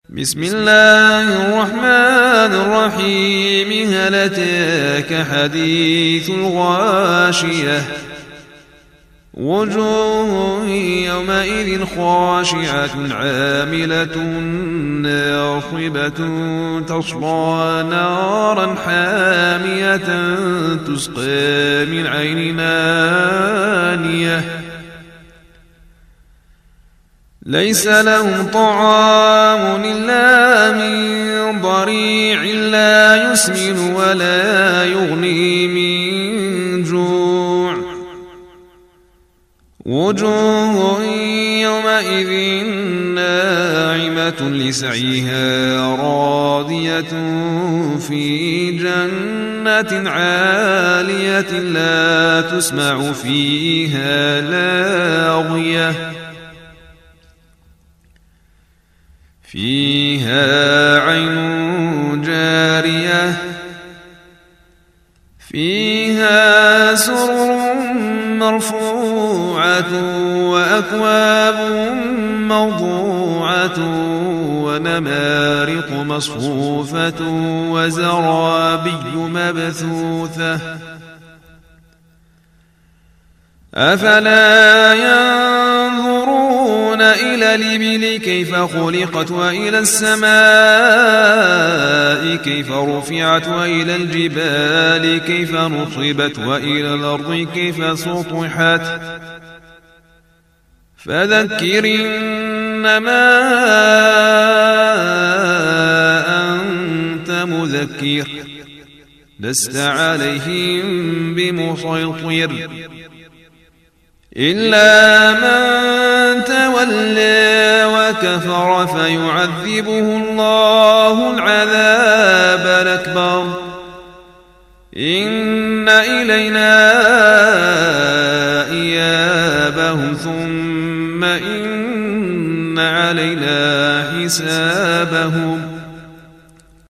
بسم الله الرحمن الرحيم. هل أتاك حديث الغاشية وجوه يومئذ خاشعة عاملة ناصبة تصلى نارا حامية تسقى من عين آنية ليس لهم طعام إلا من ضريع لا يسمن ولا يغني من جوع وجوه يومئذ ناعمة لسعيها راضية في جنة عالية لا تسمع فيها لاغية فيها عين جارية فيها سرر مرفوعة وأكواب موضوعة ونمارق مصفوفة وزرابي مبثوثة أفلا ينظرون إلى الإبل كيف خلقت وإلى السماء كيف رفعت وإلى الجبال كيف نصبت وإلى الأرض كيف سطحت فذكر إنما أنت مذكر لست عليهم بمسيطر إلا من تولى وكفر فيعذبه الله العذاب الأكبر إن إلينا إيابهم ثم إن علينا حسابهم